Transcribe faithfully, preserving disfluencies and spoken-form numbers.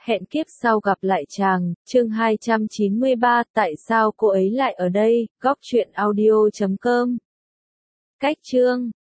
Hẹn kiếp sau gặp lại chàng, chương hai trăm chín mươi ba, tại sao cô ấy lại ở đây, góc truyện audio chấm com. Cách chương